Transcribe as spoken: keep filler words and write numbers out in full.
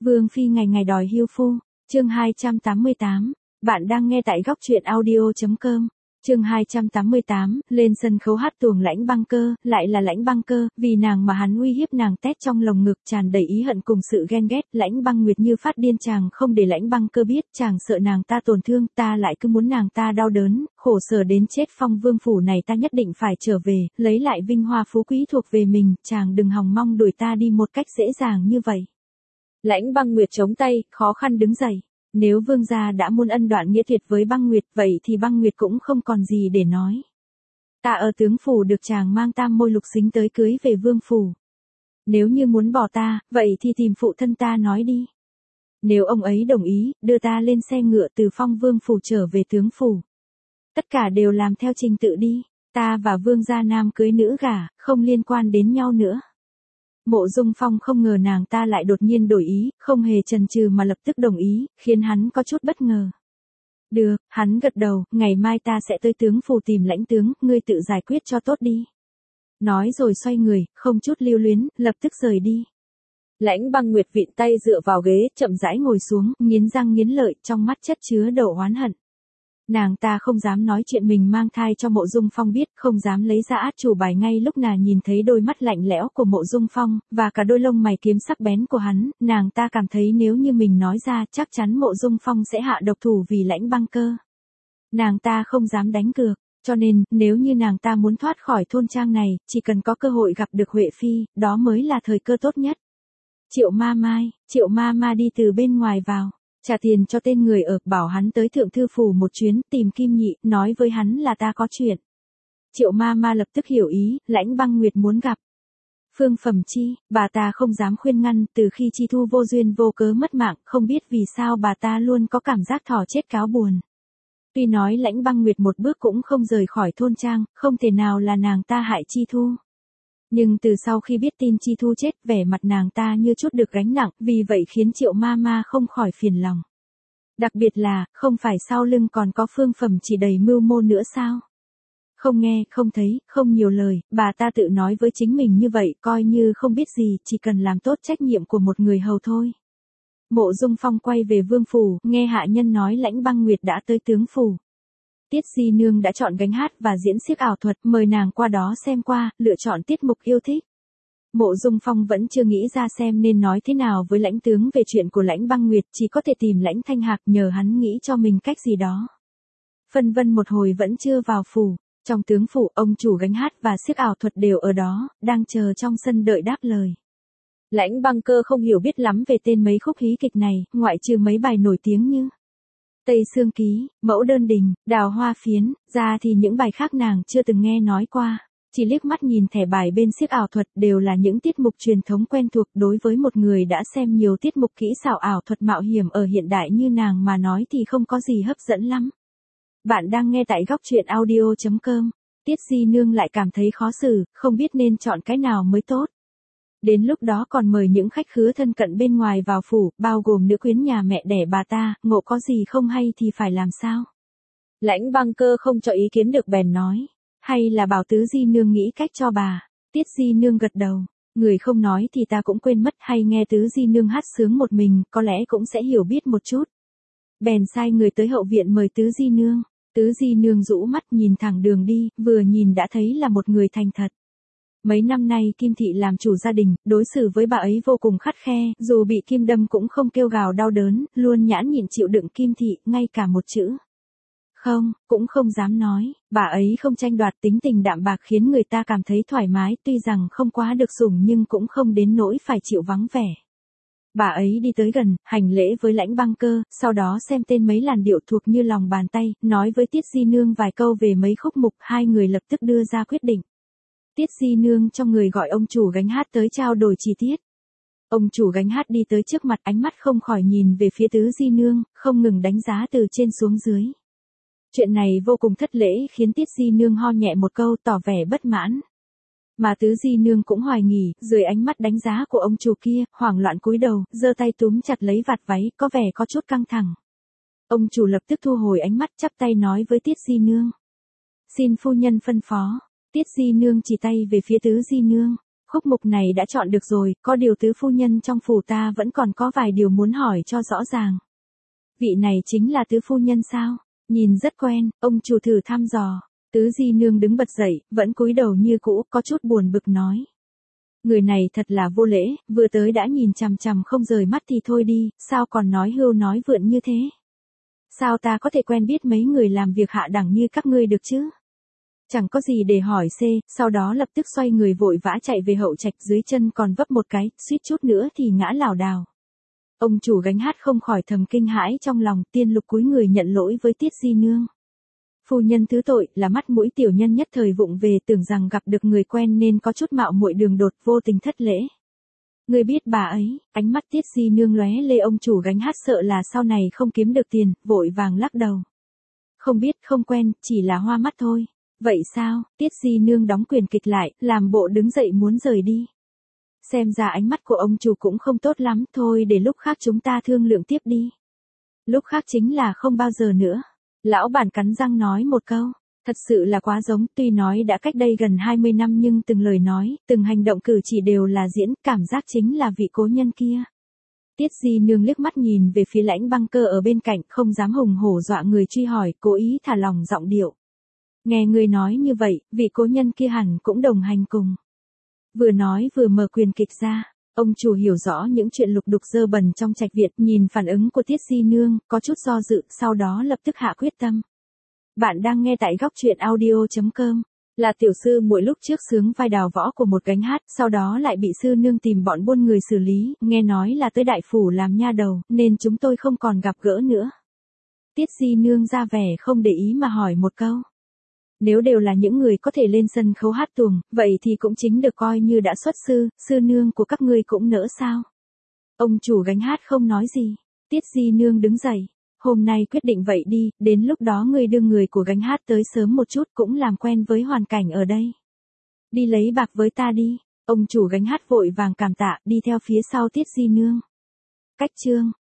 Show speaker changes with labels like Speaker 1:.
Speaker 1: Vương phi ngày ngày đòi hưu phu, chương hai trăm tám mươi tám. Bạn đang nghe tại góc truyện audio chấm com. Chương hai trăm tám mươi tám, lên sân khấu hát tuồng Lãnh Băng Cơ, lại là Lãnh Băng Cơ, vì nàng mà hắn uy hiếp nàng tét trong lồng ngực tràn đầy ý hận cùng sự ghen ghét, Lãnh Băng Nguyệt như phát điên chàng không để Lãnh Băng Cơ biết, chàng sợ nàng ta tổn thương, ta lại cứ muốn nàng ta đau đớn, khổ sở đến chết. Phong vương phủ này ta nhất định phải trở về, lấy lại vinh hoa phú quý thuộc về mình, chàng đừng hòng mong đuổi ta đi một cách dễ dàng như vậy. Lãnh Băng Nguyệt chống tay, khó khăn đứng dậy. Nếu vương gia đã muốn ân đoạn nghĩa tuyệt với Băng Nguyệt, vậy thì Băng Nguyệt cũng không còn gì để nói. Ta ở tướng phủ được chàng mang tam môi lục xính tới cưới về vương phủ. Nếu như muốn bỏ ta, vậy thì tìm phụ thân ta nói đi. Nếu ông ấy đồng ý, đưa ta lên xe ngựa từ Phong vương phủ trở về tướng phủ. Tất cả đều làm theo trình tự đi, ta và vương gia nam cưới nữ gả, không liên quan đến nhau nữa. Mộ Dung Phong không ngờ nàng ta lại đột nhiên đổi ý, không hề chần chừ mà lập tức đồng ý, khiến hắn có chút bất ngờ. Được, hắn gật đầu, ngày mai ta sẽ tới tướng phủ tìm Lãnh tướng, ngươi tự giải quyết cho tốt đi. Nói rồi xoay người, không chút lưu luyến, lập tức rời đi. Lãnh Băng Nguyệt vịn tay dựa vào ghế, chậm rãi ngồi xuống, nghiến răng nghiến lợi, trong mắt chất chứa đầu oán hận. Nàng ta không dám nói chuyện mình mang thai cho Mộ Dung Phong biết, không dám lấy ra át chủ bài ngay lúc nàng nhìn thấy đôi mắt lạnh lẽo của Mộ Dung Phong, và cả đôi lông mày kiếm sắc bén của hắn, nàng ta cảm thấy nếu như mình nói ra chắc chắn Mộ Dung Phong sẽ hạ độc thủ vì Lãnh Băng Cơ. Nàng ta không dám đánh cược, cho nên, nếu như nàng ta muốn thoát khỏi thôn trang này, chỉ cần có cơ hội gặp được Huệ Phi, đó mới là thời cơ tốt nhất. Triệu Ma Mai, Triệu Ma Ma đi từ bên ngoài vào. Trả tiền cho tên người ở, bảo hắn tới thượng thư phủ một chuyến, tìm Kim Nhị, nói với hắn là ta có chuyện. Triệu Ma Ma lập tức hiểu ý, Lãnh Băng Nguyệt muốn gặp Phương Phẩm Chi, bà ta không dám khuyên ngăn, từ khi Chi Thu vô duyên vô cớ mất mạng, không biết vì sao bà ta luôn có cảm giác thỏ chết cáo buồn. Tuy nói Lãnh Băng Nguyệt một bước cũng không rời khỏi thôn trang, không thể nào là nàng ta hại Chi Thu. Nhưng từ sau khi biết tin Chi Thu chết, vẻ mặt nàng ta như chút được gánh nặng, vì vậy khiến Triệu Ma Ma không khỏi phiền lòng. Đặc biệt là, không phải sau lưng còn có Phương Phẩm Chỉ đầy mưu mô nữa sao? Không nghe, không thấy, không nhiều lời, bà ta tự nói với chính mình như vậy, coi như không biết gì, chỉ cần làm tốt trách nhiệm của một người hầu thôi. Mộ Dung Phong quay về vương phủ, nghe hạ nhân nói Lãnh Băng Nguyệt đã tới tướng phủ. Tiết Di Nương đã chọn gánh hát và diễn xiếc ảo thuật, mời nàng qua đó xem qua, lựa chọn tiết mục yêu thích. Mộ Dung Phong vẫn chưa nghĩ ra xem nên nói thế nào với Lãnh tướng về chuyện của Lãnh Băng Nguyệt, chỉ có thể tìm Lãnh Thanh Hạc nhờ hắn nghĩ cho mình cách gì đó. Phân vân một hồi vẫn chưa vào phủ, trong tướng phủ ông chủ gánh hát và xiếc ảo thuật đều ở đó, đang chờ trong sân đợi đáp lời. Lãnh Băng Cơ không hiểu biết lắm về tên mấy khúc hí kịch này, ngoại trừ mấy bài nổi tiếng như Tây Sương Ký, Mẫu Đơn Đình, Đào Hoa Phiến, ra thì những bài khác nàng chưa từng nghe nói qua, chỉ liếc mắt nhìn thẻ bài bên xiếc ảo thuật đều là những tiết mục truyền thống quen thuộc đối với một người đã xem nhiều tiết mục kỹ xảo ảo thuật mạo hiểm ở hiện đại như nàng mà nói thì không có gì hấp dẫn lắm. Bạn đang nghe tại góc truyện audio chấm com, Tiết Di Nương lại cảm thấy khó xử, không biết nên chọn cái nào mới tốt. Đến lúc đó còn mời những khách khứa thân cận bên ngoài vào phủ, bao gồm nữ quyến nhà mẹ đẻ bà ta, ngộ có gì không hay thì phải làm sao? Lãnh Băng Cơ không cho ý kiến được bèn nói, hay là bảo Tứ Di Nương nghĩ cách cho bà. Tiết Di Nương gật đầu, người không nói thì ta cũng quên mất, hay nghe Tứ Di Nương hát sướng một mình, có lẽ cũng sẽ hiểu biết một chút. Bèn sai người tới hậu viện mời Tứ Di Nương. Tứ Di Nương rũ mắt nhìn thẳng đường đi, vừa nhìn đã thấy là một người thành thật. Mấy năm nay Kim Thị làm chủ gia đình, đối xử với bà ấy vô cùng khắt khe, dù bị kim đâm cũng không kêu gào đau đớn, luôn nhãn nhịn chịu đựng Kim Thị, ngay cả một chữ không, cũng không dám nói, bà ấy không tranh đoạt, tính tình đạm bạc khiến người ta cảm thấy thoải mái, tuy rằng không quá được sủng nhưng cũng không đến nỗi phải chịu vắng vẻ. Bà ấy đi tới gần, hành lễ với Lãnh Băng Cơ, sau đó xem tên mấy làn điệu thuộc như lòng bàn tay, nói với Tiết Di Nương vài câu về mấy khúc mục, hai người lập tức đưa ra quyết định. Tiết Di Nương trong người gọi ông chủ gánh hát tới trao đổi chi tiết. Ông chủ gánh hát đi tới trước mặt, ánh mắt không khỏi nhìn về phía Tứ Di Nương, không ngừng đánh giá từ trên xuống dưới. Chuyện này vô cùng thất lễ khiến Tiết Di Nương ho nhẹ một câu tỏ vẻ bất mãn. Mà Tứ Di Nương cũng hoài nghi, dưới ánh mắt đánh giá của ông chủ kia, hoảng loạn cúi đầu, giơ tay túm chặt lấy vạt váy, có vẻ có chút căng thẳng. Ông chủ lập tức thu hồi ánh mắt, chắp tay nói với Tiết Di Nương. Xin phu nhân phân phó. Tiết Di Nương chỉ tay về phía Tứ Di Nương. Khúc mục này đã chọn được rồi, có điều tứ phu nhân trong phủ ta vẫn còn có vài điều muốn hỏi cho rõ ràng. Vị này chính là tứ phu nhân sao? Nhìn rất quen, ông chủ thử thăm dò. Tứ di nương đứng bật dậy, vẫn cúi đầu như cũ, có chút buồn bực nói. Người này thật là vô lễ, vừa tới đã nhìn chằm chằm không rời mắt thì thôi đi, sao còn nói hưu nói vượn như thế? Sao ta có thể quen biết mấy người làm việc hạ đẳng như các ngươi được chứ? Chẳng có gì để hỏi C, sau đó lập tức xoay người vội vã chạy về hậu trạch, dưới chân còn vấp một cái, suýt chút nữa thì ngã lảo đảo. Ông chủ Gánh Hát không khỏi thầm kinh hãi trong lòng, Tiên Lục cúi người nhận lỗi với Tiết di nương. Phu nhân thứ tội, là mắt mũi tiểu nhân nhất thời vụng về, tưởng rằng gặp được người quen nên có chút mạo muội đường đột, vô tình thất lễ. Người biết bà ấy, ánh mắt Tiết di nương lóe lê, ông chủ Gánh Hát sợ là sau này không kiếm được tiền, vội vàng lắc đầu. Không biết, không quen, chỉ là hoa mắt thôi. Vậy sao? Tiết di nương đóng quyền kịch lại, làm bộ đứng dậy muốn rời đi. Xem ra ánh mắt của ông chủ cũng không tốt lắm, thôi để lúc khác chúng ta thương lượng tiếp đi. Lúc khác chính là không bao giờ nữa. Lão bản cắn răng nói một câu, thật sự là quá giống, tuy nói đã cách đây gần hai mươi năm nhưng từng lời nói, từng hành động cử chỉ đều là diễn, cảm giác chính là vị cố nhân kia. Tiết di nương liếc mắt nhìn về phía Lãnh Băng Cơ ở bên cạnh, không dám hùng hổ dọa người truy hỏi, cố ý thả lòng giọng điệu. Nghe người nói như vậy, vị cố nhân kia hẳn cũng đồng hành cùng. Vừa nói vừa mở quyền kịch ra. Ông chủ hiểu rõ những chuyện lục đục dơ bẩn trong trạch viện, nhìn phản ứng của Tiết di nương, có chút do dự, sau đó lập tức hạ quyết tâm. Bạn đang nghe tại góc truyện audio chấm com. Là tiểu sư muội lúc trước sướng vai đào võ của một Gánh Hát, sau đó lại bị sư nương tìm bọn buôn người xử lý, nghe nói là tới đại phủ làm nha đầu, nên chúng tôi không còn gặp gỡ nữa. Tiết di nương ra vẻ không để ý mà hỏi một câu. Nếu đều là những người có thể lên sân khấu hát tuồng, vậy thì cũng chính được coi như đã xuất sư, sư nương của các ngươi cũng nỡ sao? Ông chủ Gánh Hát không nói gì. Tiết di nương đứng dậy. Hôm nay quyết định vậy đi, đến lúc đó ngươi đưa người của Gánh Hát tới sớm một chút cũng làm quen với hoàn cảnh ở đây. Đi lấy bạc với ta đi. Ông chủ Gánh Hát vội vàng cảm tạ, đi theo phía sau Tiết di nương. Cách chương.